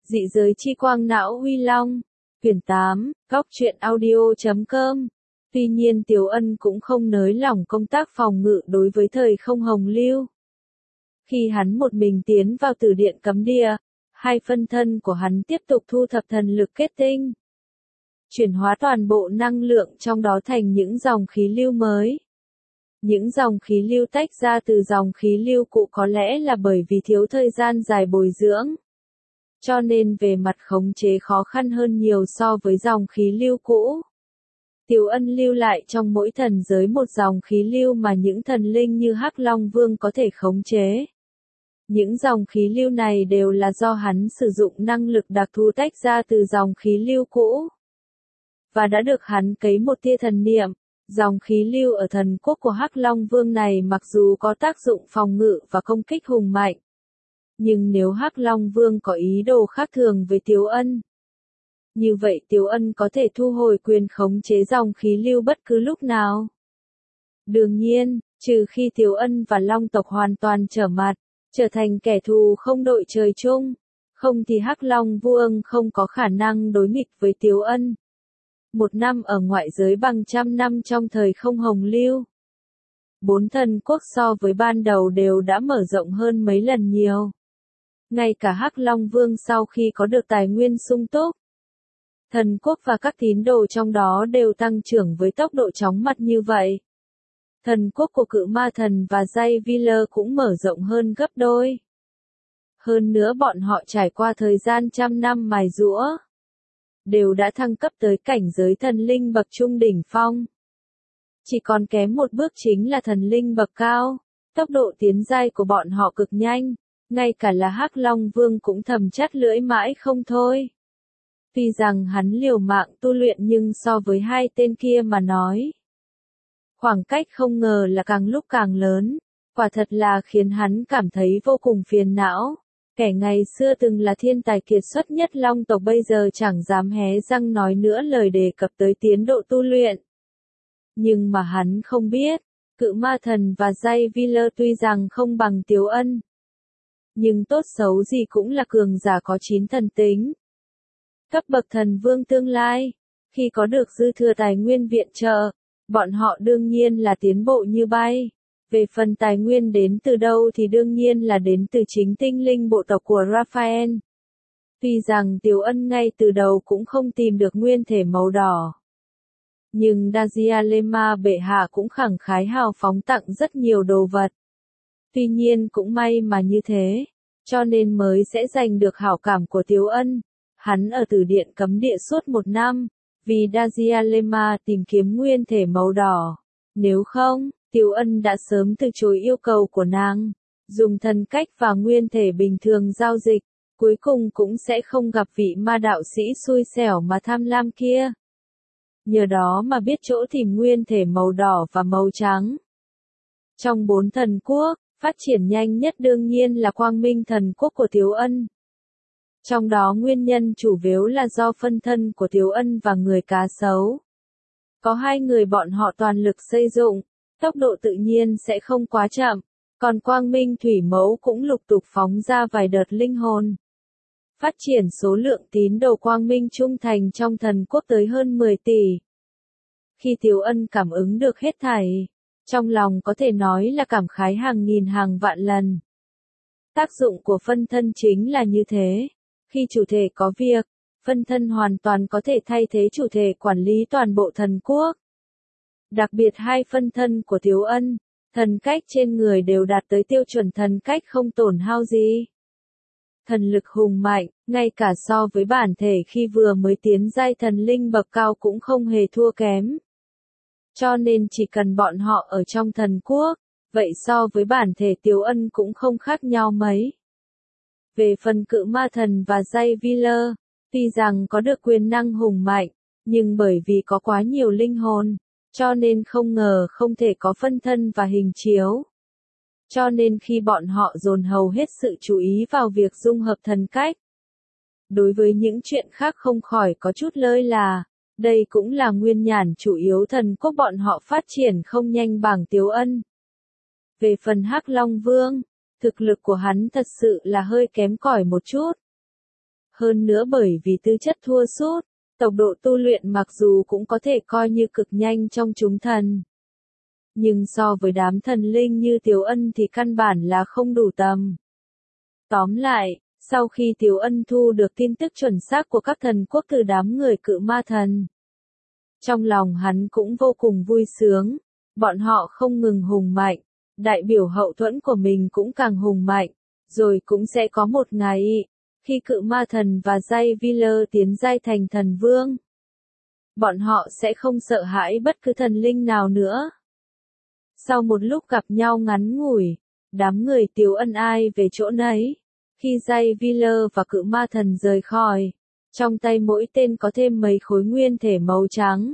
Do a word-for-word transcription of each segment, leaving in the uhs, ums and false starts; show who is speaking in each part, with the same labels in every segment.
Speaker 1: Dị giới chi quang não Huy Long, quyển tám, góc truyện audio chấm com. Tuy nhiên Tiếu Ân cũng không nới lỏng công tác phòng ngự đối với thời không hồng lưu. Khi hắn một mình tiến vào tử điện cấm địa, hai phân thân của hắn tiếp tục thu thập thần lực kết tinh. Chuyển hóa toàn bộ năng lượng trong đó thành những dòng khí lưu mới. Những dòng khí lưu tách ra từ dòng khí lưu cũ có lẽ là bởi vì thiếu thời gian dài bồi dưỡng. Cho nên về mặt khống chế khó khăn hơn nhiều so với dòng khí lưu cũ. Tiếu Ân lưu lại trong mỗi thần giới một dòng khí lưu mà những thần linh như Hắc Long Vương có thể khống chế. Những dòng khí lưu này đều là do hắn sử dụng năng lực đặc thù tách ra từ dòng khí lưu cũ. Và đã được hắn cấy một tia thần niệm. Dòng khí lưu ở thần quốc của Hắc Long Vương này mặc dù có tác dụng phòng ngự và công kích hùng mạnh. Nhưng nếu Hắc Long Vương có ý đồ khác thường với Tiếu Ân, như vậy Tiếu Ân có thể thu hồi quyền khống chế dòng khí lưu bất cứ lúc nào. Đương nhiên, trừ khi Tiếu Ân và Long tộc hoàn toàn trở mặt, trở thành kẻ thù không đội trời chung, không thì Hắc Long Vương không có khả năng đối nghịch với Tiếu Ân. Một năm ở ngoại giới bằng trăm năm trong thời không hồng lưu. Bốn thần quốc so với ban đầu đều đã mở rộng hơn mấy lần nhiều. Ngay cả Hắc Long Vương sau khi có được tài nguyên sung túc, thần quốc và các tín đồ trong đó đều tăng trưởng với tốc độ chóng mặt như vậy. Thần quốc của Cự Ma Thần và Jay Wheeler cũng mở rộng hơn gấp đôi. Hơn nữa bọn họ trải qua thời gian trăm năm mài giũa, đều đã thăng cấp tới cảnh giới thần linh bậc trung đỉnh phong. Chỉ còn kém một bước chính là thần linh bậc cao, tốc độ tiến giai của bọn họ cực nhanh, ngay cả là Hắc Long Vương cũng thầm chắt lưỡi mãi không thôi. Tuy rằng hắn liều mạng tu luyện nhưng so với hai tên kia mà nói, khoảng cách không ngờ là càng lúc càng lớn, quả thật là khiến hắn cảm thấy vô cùng phiền não. Kẻ ngày xưa từng là thiên tài kiệt xuất nhất Long tộc bây giờ chẳng dám hé răng nói nữa lời đề cập tới tiến độ tu luyện. Nhưng mà hắn không biết, Cự Ma Thần và Jay Wheeler tuy rằng không bằng Tiếu Ân, nhưng tốt xấu gì cũng là cường giả có chín thần tính. Cấp bậc thần vương tương lai, khi có được dư thừa tài nguyên viện trợ, bọn họ đương nhiên là tiến bộ như bay. Về phần tài nguyên đến từ đâu thì đương nhiên là đến từ chính tinh linh bộ tộc của Raphael. Tuy rằng Tiếu Ân ngay từ đầu cũng không tìm được nguyên thể màu đỏ. Nhưng Dajialema bệ hạ cũng khẳng khái hào phóng tặng rất nhiều đồ vật. Tuy nhiên cũng may mà như thế, cho nên mới sẽ giành được hảo cảm của Tiếu Ân. Hắn ở tử điện cấm địa suốt một năm, vì Dajialema tìm kiếm nguyên thể màu đỏ. Nếu không, Tiếu Ân đã sớm từ chối yêu cầu của nàng, dùng thần cách và nguyên thể bình thường giao dịch, cuối cùng cũng sẽ không gặp vị ma đạo sĩ xui xẻo mà tham lam kia. Nhờ đó mà biết chỗ tìm nguyên thể màu đỏ và màu trắng. Trong bốn thần quốc, phát triển nhanh nhất đương nhiên là Quang Minh thần quốc của Tiếu Ân. Trong đó nguyên nhân chủ yếu là do phân thân của Tiếu Ân và người cá sấu. Có hai người bọn họ toàn lực xây dựng, tốc độ tự nhiên sẽ không quá chậm, còn Quang Minh Thủy Mẫu cũng lục tục phóng ra vài đợt linh hồn. Phát triển số lượng tín đồ Quang Minh trung thành trong thần quốc tới hơn mười tỷ. Khi Tiếu Ân cảm ứng được hết thảy, trong lòng có thể nói là cảm khái hàng nghìn hàng vạn lần. Tác dụng của phân thân chính là như thế. Khi chủ thể có việc, phân thân hoàn toàn có thể thay thế chủ thể quản lý toàn bộ thần quốc. Đặc biệt hai phân thân của Tiếu Ân, thần cách trên người đều đạt tới tiêu chuẩn thần cách không tổn hao gì. Thần lực hùng mạnh, ngay cả so với bản thể khi vừa mới tiến giai thần linh bậc cao cũng không hề thua kém. Cho nên chỉ cần bọn họ ở trong thần quốc, vậy so với bản thể Tiếu Ân cũng không khác nhau mấy. Về phần Cự Ma Thần và Jay Wheeler, tuy rằng có được quyền năng hùng mạnh, nhưng bởi vì có quá nhiều linh hồn, cho nên không ngờ không thể có phân thân và hình chiếu. Cho nên khi bọn họ dồn hầu hết sự chú ý vào việc dung hợp thần cách, đối với những chuyện khác không khỏi có chút lơi là, đây cũng là nguyên nhân chủ yếu thần quốc bọn họ phát triển không nhanh bằng Tiếu Ân. Về phần Hắc Long Vương, thực lực của hắn thật sự là hơi kém cỏi một chút. Hơn nữa bởi vì tư chất thua sút, tốc độ tu luyện mặc dù cũng có thể coi như cực nhanh trong chúng thần. Nhưng so với đám thần linh như Tiếu Ân thì căn bản là không đủ tầm. Tóm lại, sau khi Tiếu Ân thu được tin tức chuẩn xác của các thần quốc từ đám người cự ma thần, trong lòng hắn cũng vô cùng vui sướng, bọn họ không ngừng hùng mạnh, đại biểu hậu thuẫn của mình cũng càng hùng mạnh, rồi cũng sẽ có một ngày, khi cự ma thần và Jay Wheeler tiến giai thành thần vương, bọn họ sẽ không sợ hãi bất cứ thần linh nào nữa. Sau một lúc gặp nhau ngắn ngủi, đám người Tiếu Ân ai về chỗ nấy. Khi Jay Wheeler và cự ma thần rời khỏi, trong tay mỗi tên có thêm mấy khối nguyên thể màu trắng.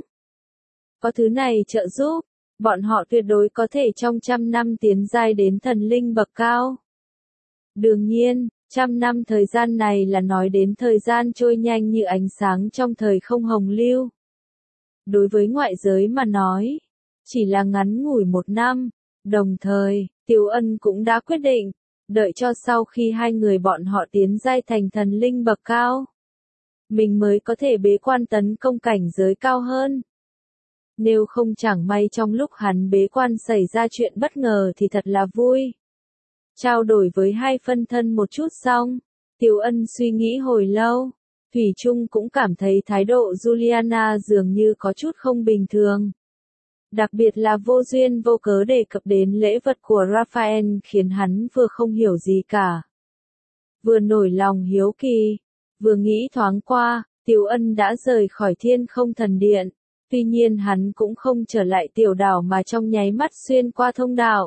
Speaker 1: Có thứ này trợ giúp, bọn họ tuyệt đối có thể trong trăm năm tiến giai đến thần linh bậc cao. Đương nhiên, trăm năm thời gian này là nói đến thời gian trôi nhanh như ánh sáng trong thời không hồng lưu. Đối với ngoại giới mà nói, chỉ là ngắn ngủi một năm, đồng thời, Tiếu Ân cũng đã quyết định, đợi cho sau khi hai người bọn họ tiến giai thành thần linh bậc cao, mình mới có thể bế quan tấn công cảnh giới cao hơn. Nếu không chẳng may trong lúc hắn bế quan xảy ra chuyện bất ngờ thì thật là vui. Trao đổi với hai phân thân một chút xong, Tiếu Ân suy nghĩ hồi lâu, Thủy Chung cũng cảm thấy thái độ Juliana dường như có chút không bình thường. Đặc biệt là vô duyên vô cớ đề cập đến lễ vật của Raphael khiến hắn vừa không hiểu gì cả. Vừa nổi lòng hiếu kỳ, vừa nghĩ thoáng qua, Tiếu Ân đã rời khỏi Thiên Không Thần Điện, tuy nhiên hắn cũng không trở lại tiểu đảo mà trong nháy mắt xuyên qua thông đạo.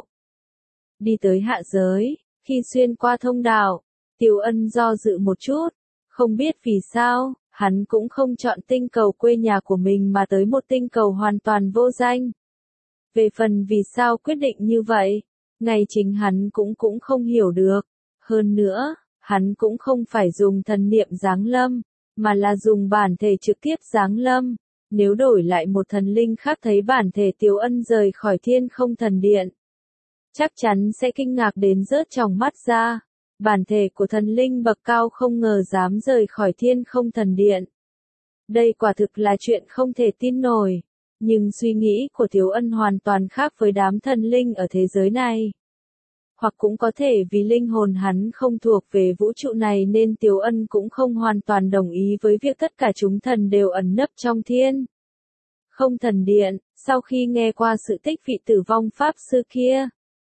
Speaker 1: Đi tới hạ giới, khi xuyên qua thông đạo, Tiếu Ân do dự một chút, không biết vì sao, hắn cũng không chọn tinh cầu quê nhà của mình mà tới một tinh cầu hoàn toàn vô danh. Về phần vì sao quyết định như vậy, ngay chính hắn cũng cũng không hiểu được. Hơn nữa, hắn cũng không phải dùng thần niệm giáng lâm, mà là dùng bản thể trực tiếp giáng lâm. Nếu đổi lại một thần linh khác thấy bản thể Tiếu Ân rời khỏi Thiên Không Thần Điện, chắc chắn sẽ kinh ngạc đến rớt tròng mắt ra. Bản thể của thần linh bậc cao không ngờ dám rời khỏi Thiên Không Thần Điện. Đây quả thực là chuyện không thể tin nổi. Nhưng suy nghĩ của Tiếu Ân hoàn toàn khác với đám thần linh ở thế giới này. Hoặc cũng có thể vì linh hồn hắn không thuộc về vũ trụ này nên Tiếu Ân cũng không hoàn toàn đồng ý với việc tất cả chúng thần đều ẩn nấp trong Thiên Không Thần Điện, sau khi nghe qua sự tích vị tử vong pháp sư kia.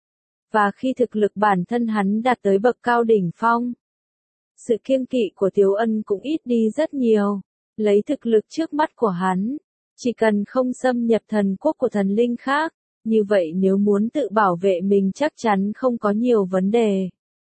Speaker 1: Và khi thực lực bản thân hắn đạt tới bậc cao đỉnh phong, sự kiêng kỵ của Tiếu Ân cũng ít đi rất nhiều. Lấy thực lực trước mắt của hắn, chỉ cần không xâm nhập thần quốc của thần linh khác, như vậy nếu muốn tự bảo vệ mình chắc chắn không có nhiều vấn đề.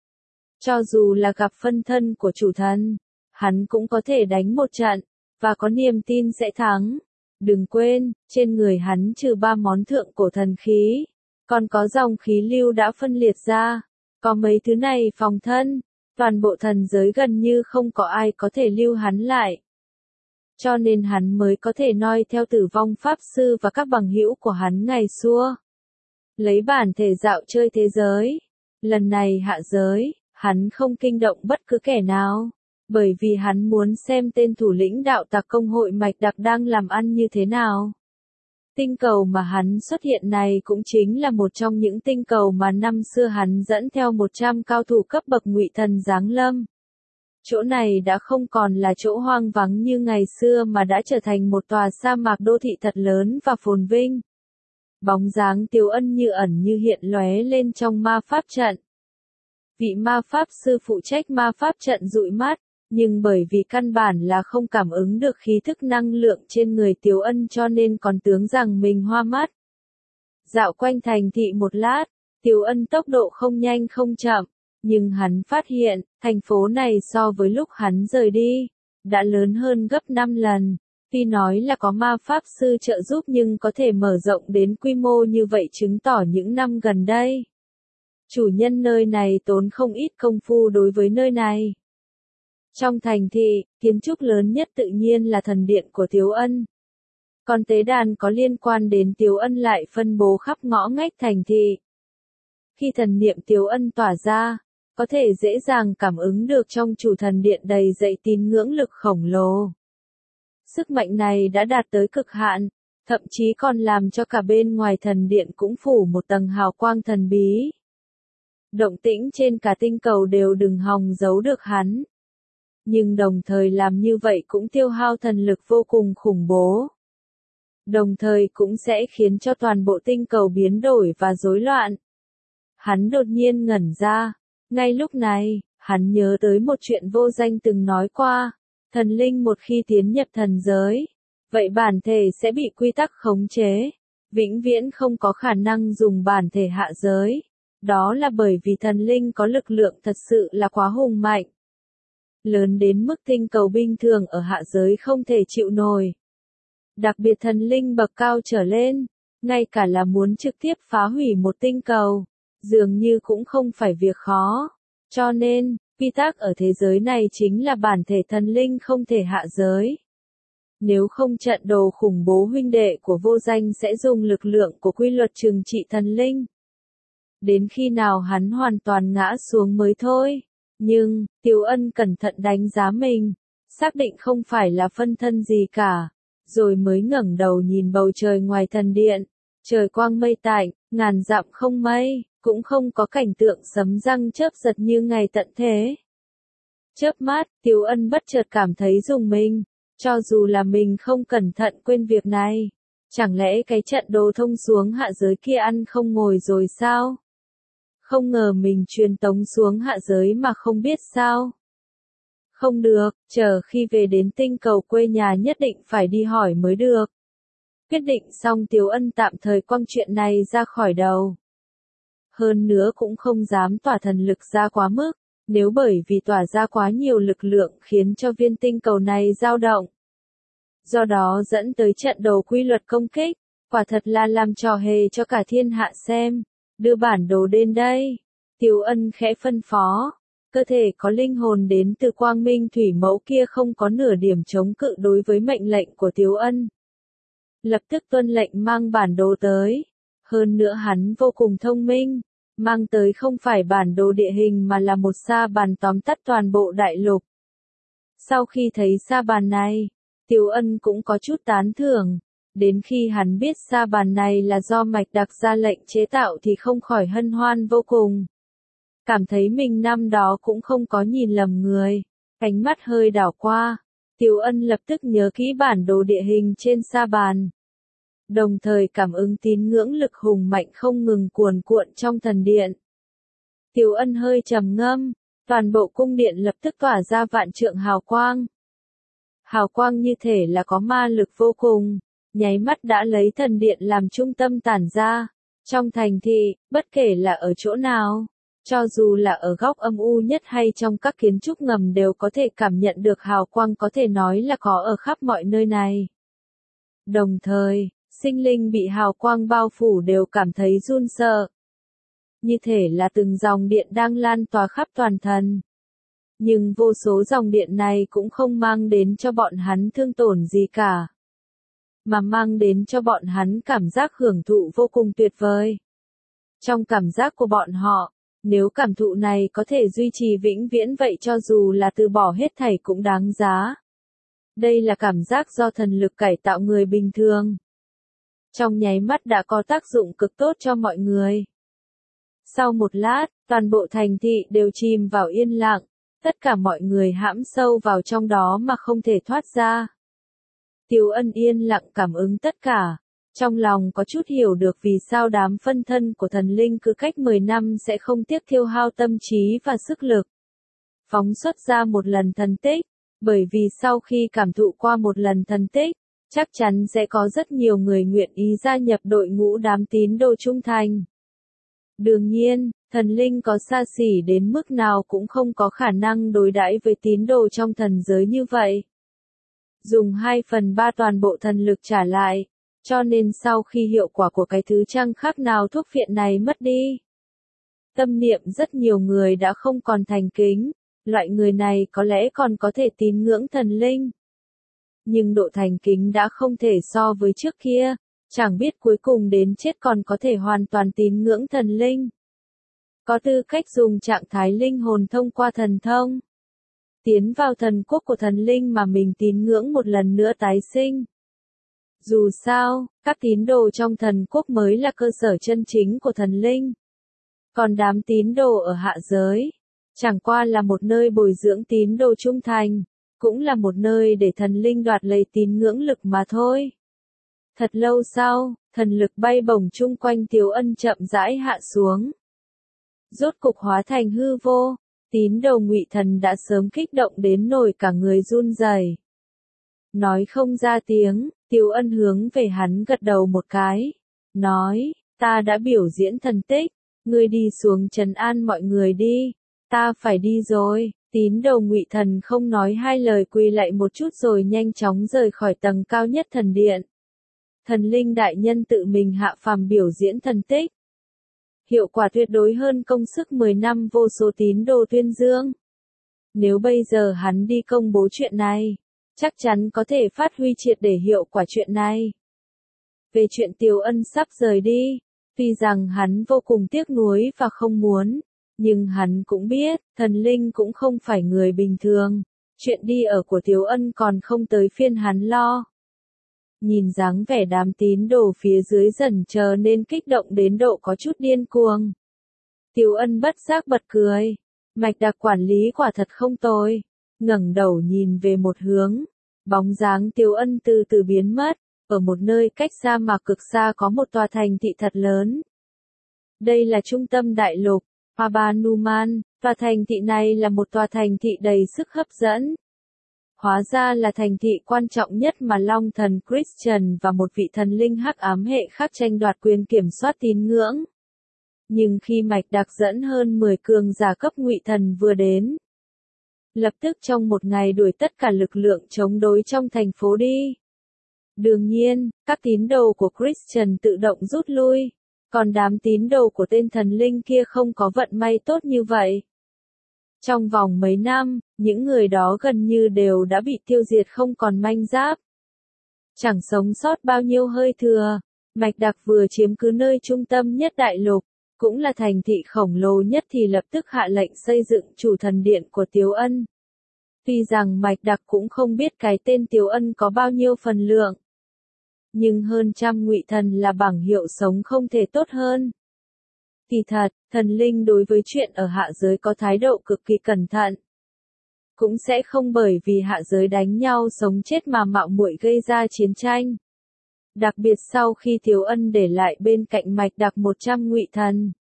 Speaker 1: Cho dù là gặp phân thân của chủ thần, hắn cũng có thể đánh một trận, và có niềm tin sẽ thắng. Đừng quên, trên người hắn trừ ba món thượng cổ thần khí, còn có dòng khí lưu đã phân liệt ra, có mấy thứ này phòng thân, toàn bộ thần giới gần như không có ai có thể lưu hắn lại. Cho nên hắn mới có thể noi theo tử vong pháp sư và các bằng hữu của hắn ngày xưa. Lấy bản thể dạo chơi thế giới. Lần này hạ giới, hắn không kinh động bất cứ kẻ nào. Bởi vì hắn muốn xem tên thủ lĩnh đạo tặc công hội mạch đặc đang làm ăn như thế nào. Tinh cầu mà hắn xuất hiện này cũng chính là một trong những tinh cầu mà năm xưa hắn dẫn theo một trăm cao thủ cấp bậc ngụy thần giáng lâm. Chỗ này đã không còn là chỗ hoang vắng như ngày xưa mà đã trở thành một tòa sa mạc đô thị thật lớn và phồn vinh. Bóng dáng Tiếu Ân như ẩn như hiện lóe lên trong ma pháp trận. Vị ma pháp sư phụ trách ma pháp trận dụi mắt, nhưng bởi vì căn bản là không cảm ứng được khí thức năng lượng trên người Tiếu Ân cho nên còn tưởng rằng mình hoa mắt. Dạo quanh thành thị một lát, Tiếu Ân tốc độ không nhanh không chậm. Nhưng hắn phát hiện, thành phố này so với lúc hắn rời đi, đã lớn hơn gấp năm lần. Tuy nói là có ma pháp sư trợ giúp nhưng có thể mở rộng đến quy mô như vậy chứng tỏ những năm gần đây. Chủ nhân nơi này tốn không ít công phu đối với nơi này. Trong thành thị, kiến trúc lớn nhất tự nhiên là thần điện của Tiếu Ân. Còn tế đàn có liên quan đến Tiếu Ân lại phân bố khắp ngõ ngách thành thị. Khi thần niệm Tiếu Ân tỏa ra, có thể dễ dàng cảm ứng được trong chủ thần điện đầy dậy tín ngưỡng lực khổng lồ. Sức mạnh này đã đạt tới cực hạn, thậm chí còn làm cho cả bên ngoài thần điện cũng phủ một tầng hào quang thần bí. Động tĩnh trên cả tinh cầu đều đừng hòng giấu được hắn. Nhưng đồng thời làm như vậy cũng tiêu hao thần lực vô cùng khủng bố. Đồng thời cũng sẽ khiến cho toàn bộ tinh cầu biến đổi và rối loạn. Hắn đột nhiên ngẩn ra. Ngay lúc này, hắn nhớ tới một chuyện vô danh từng nói qua. Thần linh một khi tiến nhập thần giới, vậy bản thể sẽ bị quy tắc khống chế. Vĩnh viễn không có khả năng dùng bản thể hạ giới. Đó là bởi vì thần linh có lực lượng thật sự là quá hùng mạnh. Lớn đến mức tinh cầu bình thường ở hạ giới không thể chịu nổi. Đặc biệt thần linh bậc cao trở lên, ngay cả là muốn trực tiếp phá hủy một tinh cầu, dường như cũng không phải việc khó. Cho nên, quy tắc ở thế giới này chính là bản thể thần linh không thể hạ giới. Nếu không trận đồ khủng bố huynh đệ của vô danh sẽ dùng lực lượng của quy luật trừng trị thần linh. Đến khi nào hắn hoàn toàn ngã xuống mới thôi. Nhưng, Tiếu Ân cẩn thận đánh giá mình, xác định không phải là phân thân gì cả, rồi mới ngẩng đầu nhìn bầu trời ngoài thần điện, trời quang mây tạnh, ngàn dặm không mây, cũng không có cảnh tượng sấm răng chớp giật như ngày tận thế. Chớp mắt, Tiếu Ân bất chợt cảm thấy rùng mình, cho dù là mình không cẩn thận quên việc này, chẳng lẽ cái trận đồ thông xuống hạ giới kia ăn không ngồi rồi sao? Không ngờ mình truyền tống xuống hạ giới mà không biết sao. Không được, chờ khi về đến tinh cầu quê nhà nhất định phải đi hỏi mới được. Quyết định xong Tiếu Ân tạm thời quăng chuyện này ra khỏi đầu. Hơn nữa cũng không dám tỏa thần lực ra quá mức, nếu bởi vì tỏa ra quá nhiều lực lượng khiến cho viên tinh cầu này dao động. Do đó dẫn tới trận đồ quy luật công kích, quả thật là làm trò hề cho cả thiên hạ xem. Đưa bản đồ đến đây. Tiếu Ân khẽ phân phó. Cơ thể có linh hồn đến từ quang minh thủy mẫu kia không có nửa điểm chống cự đối với mệnh lệnh của Tiếu Ân. Lập tức tuân lệnh mang bản đồ tới. Hơn nữa hắn vô cùng thông minh. Mang tới không phải bản đồ địa hình mà là một sa bàn tóm tắt toàn bộ đại lục. Sau khi thấy sa bàn này, Tiếu Ân cũng có chút tán thưởng. Đến khi hắn biết sa bàn này là do Mạch Đặc ra lệnh chế tạo thì không khỏi hân hoan vô cùng. Cảm thấy mình năm đó cũng không có nhìn lầm người. Ánh mắt hơi đảo qua. Tiếu Ân lập tức nhớ kỹ bản đồ địa hình trên sa bàn. Đồng thời cảm ứng tín ngưỡng lực hùng mạnh không ngừng cuồn cuộn trong thần điện. Tiếu Ân hơi trầm ngâm. Toàn bộ cung điện lập tức tỏa ra vạn trượng hào quang. Hào quang như thể là có ma lực vô cùng. Nháy mắt đã lấy thần điện làm trung tâm tản ra. Trong thành thị, bất kể là ở chỗ nào, cho dù là ở góc âm u nhất hay trong các kiến trúc ngầm đều có thể cảm nhận được hào quang có thể nói là có ở khắp mọi nơi này. Đồng thời, sinh linh bị hào quang bao phủ đều cảm thấy run sợ. Như thể là từng dòng điện đang lan tỏa khắp toàn thân. Nhưng vô số dòng điện này cũng không mang đến cho bọn hắn thương tổn gì cả. Mà mang đến cho bọn hắn cảm giác hưởng thụ vô cùng tuyệt vời. Trong cảm giác của bọn họ, nếu cảm thụ này có thể duy trì vĩnh viễn vậy cho dù là từ bỏ hết thảy cũng đáng giá. Đây là cảm giác do thần lực cải tạo người bình thường. Trong nháy mắt đã có tác dụng cực tốt cho mọi người. Sau một lát, toàn bộ thành thị đều chìm vào yên lặng, tất cả mọi người hãm sâu vào trong đó mà không thể thoát ra. Tiếu Ân yên lặng cảm ứng tất cả, trong lòng có chút hiểu được vì sao đám phân thân của thần linh cứ cách mười năm sẽ không tiếc tiêu hao tâm trí và sức lực. Phóng xuất ra một lần thần tích, bởi vì sau khi cảm thụ qua một lần thần tích, chắc chắn sẽ có rất nhiều người nguyện ý gia nhập đội ngũ đám tín đồ trung thành. Đương nhiên, thần linh có xa xỉ đến mức nào cũng không có khả năng đối đãi với tín đồ trong thần giới như vậy. Dùng hai phần ba toàn bộ thần lực trả lại, cho nên sau khi hiệu quả của cái thứ chẳng khác nào thuốc phiện này mất đi. Tâm niệm rất nhiều người đã không còn thành kính, loại người này có lẽ còn có thể tín ngưỡng thần linh. Nhưng độ thành kính đã không thể so với trước kia, chẳng biết cuối cùng đến chết còn có thể hoàn toàn tín ngưỡng thần linh. có tư cách dùng trạng thái linh hồn thông qua thần thông, tiến vào thần quốc của thần linh mà mình tín ngưỡng một lần nữa tái sinh. Dù sao, các tín đồ trong thần quốc mới là cơ sở chân chính của thần linh. Còn đám tín đồ ở hạ giới, chẳng qua là một nơi bồi dưỡng tín đồ trung thành, cũng là một nơi để thần linh đoạt lấy tín ngưỡng lực mà thôi. Thật lâu sau, thần lực bay bổng chung quanh Tiếu Ân chậm rãi hạ xuống. Rốt cục hóa thành hư vô, tín đồ Ngụy Thần đã sớm kích động đến nổi cả người run rẩy. Nói không ra tiếng, Tiếu Ân hướng về hắn gật đầu một cái, nói, ta đã biểu diễn thần tích, ngươi đi xuống trấn an mọi người đi, ta phải đi rồi. Tín đồ Ngụy Thần không nói hai lời quỳ lạy một chút rồi nhanh chóng rời khỏi tầng cao nhất thần điện. Thần linh đại nhân tự mình hạ phàm biểu diễn thần tích. Hiệu quả tuyệt đối hơn công sức mười năm vô số tín đồ tuyên dương. Nếu bây giờ hắn đi công bố chuyện này, chắc chắn có thể phát huy triệt để hiệu quả chuyện này. Về chuyện Tiếu Ân sắp rời đi, tuy rằng hắn vô cùng tiếc nuối và không muốn, nhưng hắn cũng biết, thần linh cũng không phải người bình thường, chuyện đi ở của Tiếu Ân còn không tới phiên hắn lo. Nhìn dáng vẻ đám tín đồ phía dưới dần trở nên kích động đến độ có chút điên cuồng. Tiếu Ân bất giác bật cười, mạch đặc quản lý quả thật không tồi, ngẩng đầu nhìn về một hướng, bóng dáng Tiếu Ân từ từ biến mất, ở một nơi cách sa mạc cực xa có một tòa thành thị thật lớn. Đây là trung tâm đại lục, Pabanuman, tòa thành thị này là một tòa thành thị đầy sức hấp dẫn. Hóa ra là thành thị quan trọng nhất mà Long thần Christian và một vị thần linh hắc ám hệ khác tranh đoạt quyền kiểm soát tín ngưỡng. Nhưng khi mạch đặc dẫn hơn mười cường giả cấp Ngụy Thần vừa đến, lập tức trong một ngày đuổi tất cả lực lượng chống đối trong thành phố đi. Đương nhiên, các tín đồ của Christian tự động rút lui, còn đám tín đồ của tên thần linh kia không có vận may tốt như vậy. Trong vòng mấy năm, những người đó gần như đều đã bị tiêu diệt không còn manh giáp. Chẳng sống sót bao nhiêu hơi thừa, mạch đặc vừa chiếm cứ nơi trung tâm nhất đại lục, cũng là thành thị khổng lồ nhất thì lập tức hạ lệnh xây dựng chủ thần điện của Tiếu Ân. Tuy rằng mạch đặc cũng không biết cái tên Tiếu Ân có bao nhiêu phần lượng, nhưng hơn trăm Ngụy Thần là bảng hiệu sống không thể tốt hơn. Kỳ thật, thần linh đối với chuyện ở hạ giới có thái độ cực kỳ cẩn thận. Cũng sẽ không bởi vì hạ giới đánh nhau sống chết mà mạo muội gây ra chiến tranh. Đặc biệt sau khi Tiếu Ân để lại bên cạnh mạch đặc một trăm Ngụy Thần.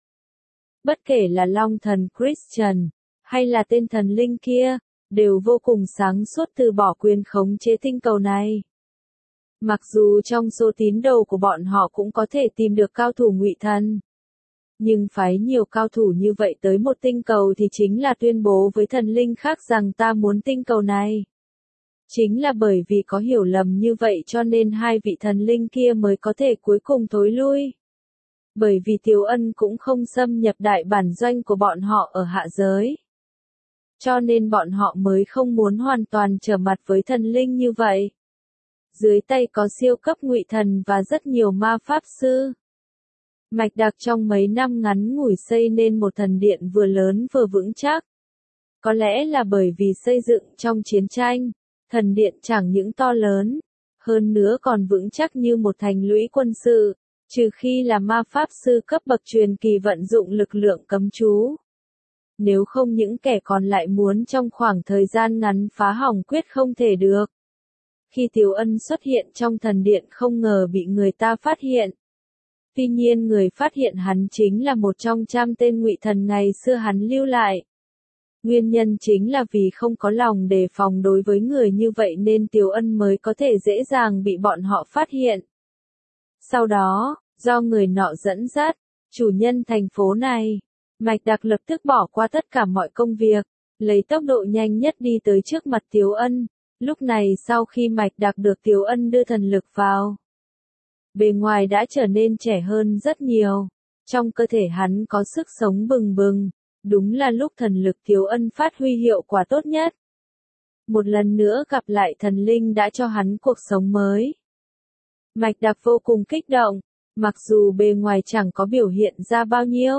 Speaker 1: Bất kể là Long thần Christian, hay là tên thần linh kia, đều vô cùng sáng suốt từ bỏ quyền khống chế tinh cầu này. Mặc dù trong số tín đồ của bọn họ cũng có thể tìm được cao thủ Ngụy Thần, nhưng phái nhiều cao thủ như vậy tới một tinh cầu thì chính là tuyên bố với thần linh khác rằng ta muốn tinh cầu này. Chính là bởi vì có hiểu lầm như vậy cho nên hai vị thần linh kia mới có thể cuối cùng thối lui. Bởi vì Tiếu Ân cũng không xâm nhập đại bản doanh của bọn họ ở hạ giới. Cho nên bọn họ mới không muốn hoàn toàn trở mặt với thần linh như vậy. Dưới tay có siêu cấp Ngụy Thần và rất nhiều ma pháp sư. Mạch đặc trong mấy năm ngắn ngủi xây nên một thần điện vừa lớn vừa vững chắc. Có lẽ là bởi vì xây dựng trong chiến tranh, thần điện chẳng những to lớn, hơn nữa còn vững chắc như một thành lũy quân sự, trừ khi là ma pháp sư cấp bậc truyền kỳ vận dụng lực lượng cấm chú. Nếu không những kẻ còn lại muốn trong khoảng thời gian ngắn phá hỏng quyết không thể được. Khi Tiếu Ân xuất hiện trong thần điện không ngờ bị người ta phát hiện. Tuy nhiên người phát hiện hắn chính là một trong trăm tên Ngụy Thần ngày xưa hắn lưu lại. Nguyên nhân chính là vì không có lòng đề phòng đối với người như vậy nên Tiếu Ân mới có thể dễ dàng bị bọn họ phát hiện. Sau đó, do người nọ dẫn dắt, chủ nhân thành phố này, mạch đặc lập tức bỏ qua tất cả mọi công việc, lấy tốc độ nhanh nhất đi tới trước mặt Tiếu Ân. Lúc này sau khi mạch đặc được Tiếu Ân đưa thần lực vào, bề ngoài đã trở nên trẻ hơn rất nhiều, trong cơ thể hắn có sức sống bừng bừng, đúng là lúc thần lực Tiếu Ân phát huy hiệu quả tốt nhất. Một lần nữa gặp lại thần linh đã cho hắn cuộc sống mới. Mạch đặc vô cùng kích động, mặc dù bề ngoài chẳng có biểu hiện ra bao nhiêu,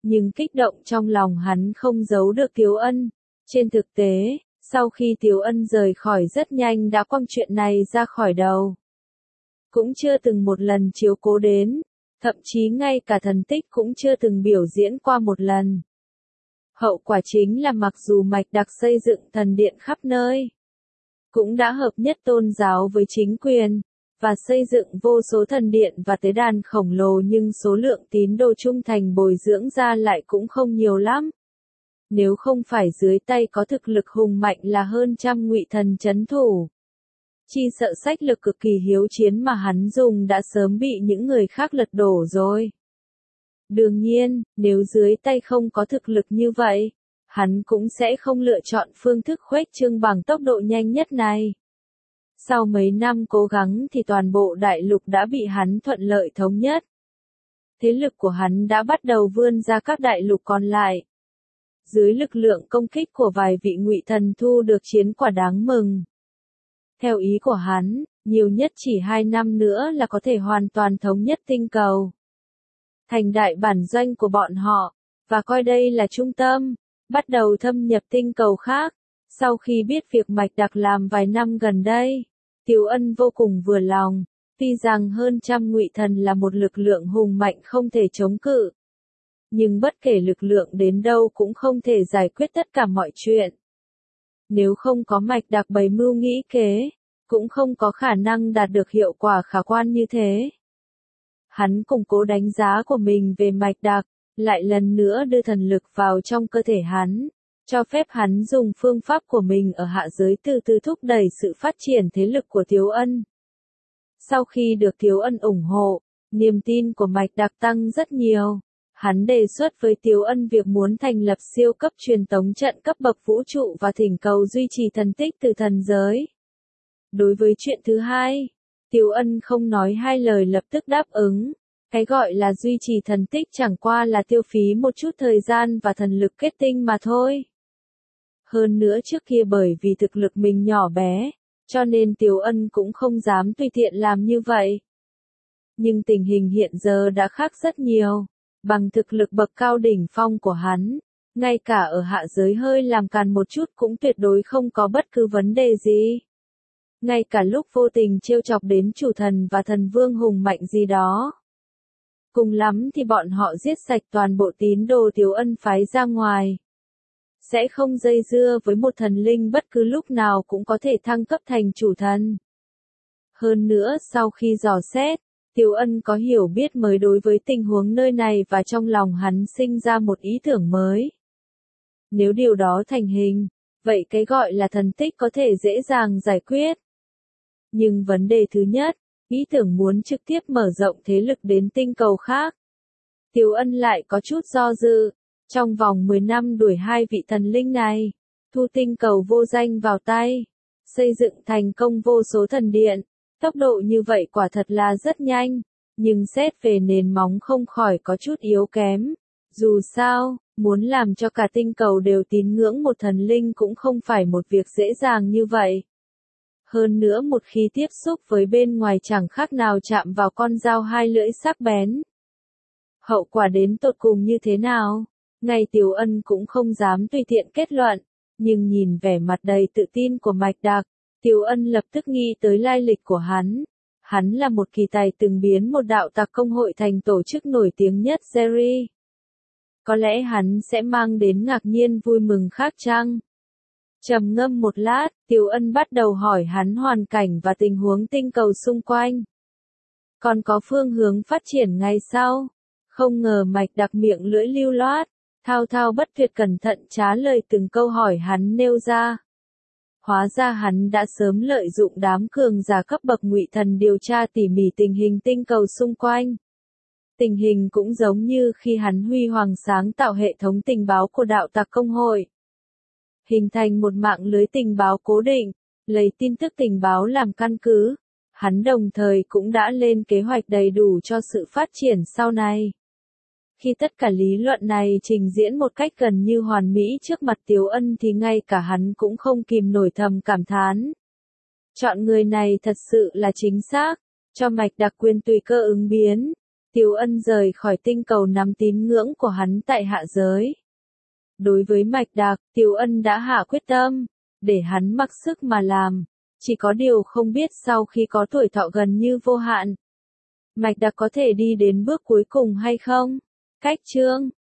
Speaker 1: Nhưng kích động trong lòng hắn không giấu được Tiếu Ân. Trên thực tế, sau khi Tiếu Ân rời khỏi rất nhanh đã quăng chuyện này ra khỏi đầu. Cũng chưa từng một lần chiếu cố đến, thậm chí ngay cả thần tích cũng chưa từng biểu diễn qua một lần. Hậu quả chính là mặc dù Mạch Đặc xây dựng thần điện khắp nơi, cũng đã hợp nhất tôn giáo với chính quyền, và xây dựng vô số thần điện và tế đàn khổng lồ, nhưng số lượng tín đồ trung thành bồi dưỡng ra lại cũng không nhiều lắm. Nếu không phải dưới tay có thực lực hùng mạnh là hơn trăm ngụy thần trấn thủ, chi sợ sách lực cực kỳ hiếu chiến mà hắn dùng đã sớm bị những người khác lật đổ rồi. Đương nhiên, nếu dưới tay không có thực lực như vậy, hắn cũng sẽ không lựa chọn phương thức khuếch trương bằng tốc độ nhanh nhất này. Sau mấy năm cố gắng thì toàn bộ đại lục đã bị hắn thuận lợi thống nhất. Thế lực của hắn đã bắt đầu vươn ra các đại lục còn lại. Dưới lực lượng công kích của vài vị ngụy thần thu được chiến quả đáng mừng. Theo ý của hắn, nhiều nhất chỉ hai năm nữa là có thể hoàn toàn thống nhất tinh cầu, thành đại bản doanh của bọn họ, và coi đây là trung tâm, bắt đầu thâm nhập tinh cầu khác. Sau khi biết việc Mạch Đặc làm vài năm gần đây, Tiếu Ân vô cùng vừa lòng, tuy rằng hơn trăm ngụy thần là một lực lượng hùng mạnh không thể chống cự. Nhưng bất kể lực lượng đến đâu cũng không thể giải quyết tất cả mọi chuyện. Nếu không có Mạch Đặc bày mưu nghĩ kế, cũng không có khả năng đạt được hiệu quả khả quan như thế. Hắn củng cố đánh giá của mình về Mạch Đặc, lại lần nữa đưa thần lực vào trong cơ thể hắn, cho phép hắn dùng phương pháp của mình ở hạ giới từ từ thúc đẩy sự phát triển thế lực của Tiếu Ân. Sau khi được Tiếu Ân ủng hộ, niềm tin của Mạch Đặc tăng rất nhiều. Hắn đề xuất với Tiếu Ân việc muốn thành lập siêu cấp truyền tống trận cấp bậc vũ trụ và thỉnh cầu duy trì thần tích từ thần giới. Đối với chuyện thứ hai, Tiếu Ân không nói hai lời lập tức đáp ứng. Cái gọi là duy trì thần tích chẳng qua là tiêu phí một chút thời gian và thần lực kết tinh mà thôi. Hơn nữa trước kia bởi vì thực lực mình nhỏ bé, cho nên Tiếu Ân cũng không dám tùy tiện làm như vậy. Nhưng tình hình hiện giờ đã khác rất nhiều. Bằng thực lực bậc cao đỉnh phong của hắn, ngay cả ở hạ giới hơi làm càn một chút cũng tuyệt đối không có bất cứ vấn đề gì. Ngay cả lúc vô tình trêu chọc đến chủ thần và thần vương hùng mạnh gì đó. Cùng lắm thì bọn họ giết sạch toàn bộ tín đồ Tiếu Ân phái ra ngoài. Sẽ không dây dưa với một thần linh bất cứ lúc nào cũng có thể thăng cấp thành chủ thần. Hơn nữa sau khi dò xét, Tiếu Ân có hiểu biết mới đối với tình huống nơi này và trong lòng hắn sinh ra một ý tưởng mới. Nếu điều đó thành hình, vậy cái gọi là thần tích có thể dễ dàng giải quyết. Nhưng vấn đề thứ nhất, ý tưởng muốn trực tiếp mở rộng thế lực đến tinh cầu khác. Tiếu Ân lại có chút do dự, trong vòng mười năm đuổi hai vị thần linh này, thu tinh cầu vô danh vào tay, xây dựng thành công vô số thần điện. Tốc độ như vậy quả thật là rất nhanh, nhưng xét về nền móng không khỏi có chút yếu kém. Dù sao, muốn làm cho cả tinh cầu đều tín ngưỡng một thần linh cũng không phải một việc dễ dàng như vậy. Hơn nữa một khi tiếp xúc với bên ngoài chẳng khác nào chạm vào con dao hai lưỡi sắc bén. Hậu quả đến tột cùng như thế nào? Ngay Tiếu Ân cũng không dám tùy tiện kết luận, nhưng nhìn vẻ mặt đầy tự tin của Mạch Đặc, Tiếu Ân lập tức nghĩ tới lai lịch của hắn. Hắn là một kỳ tài từng biến một đạo tặc công hội thành tổ chức nổi tiếng nhất Jerry. Có lẽ hắn sẽ mang đến ngạc nhiên vui mừng khác chăng? Trầm ngâm một lát, Tiếu Ân bắt đầu hỏi hắn hoàn cảnh và tình huống tinh cầu xung quanh. Còn có phương hướng phát triển ngay sau. Không ngờ Mạch Đặc miệng lưỡi lưu loát, thao thao bất tuyệt cẩn thận trả lời từng câu hỏi hắn nêu ra. Hóa ra hắn đã sớm lợi dụng đám cường giả cấp bậc ngụy thần điều tra tỉ mỉ tình hình tinh cầu xung quanh. Tình hình cũng giống như khi hắn huy hoàng sáng tạo hệ thống tình báo của đạo tặc công hội. Hình thành một mạng lưới tình báo cố định, lấy tin tức tình báo làm căn cứ. Hắn đồng thời cũng đã lên kế hoạch đầy đủ cho sự phát triển sau này. Khi tất cả lý luận này trình diễn một cách gần như hoàn mỹ trước mặt Tiếu Ân thì ngay cả hắn cũng không kìm nổi thầm cảm thán. Chọn người này thật sự là chính xác, cho Mạch Đặc quyền tùy cơ ứng biến. Tiếu Ân rời khỏi tinh cầu nắm tín ngưỡng của hắn tại hạ giới. Đối với Mạch Đạc, Tiếu Ân đã hạ quyết tâm, để hắn mặc sức mà làm. Chỉ có điều không biết sau khi có tuổi thọ gần như vô hạn, Mạch Đạc có thể đi đến bước cuối cùng hay không? Cách chương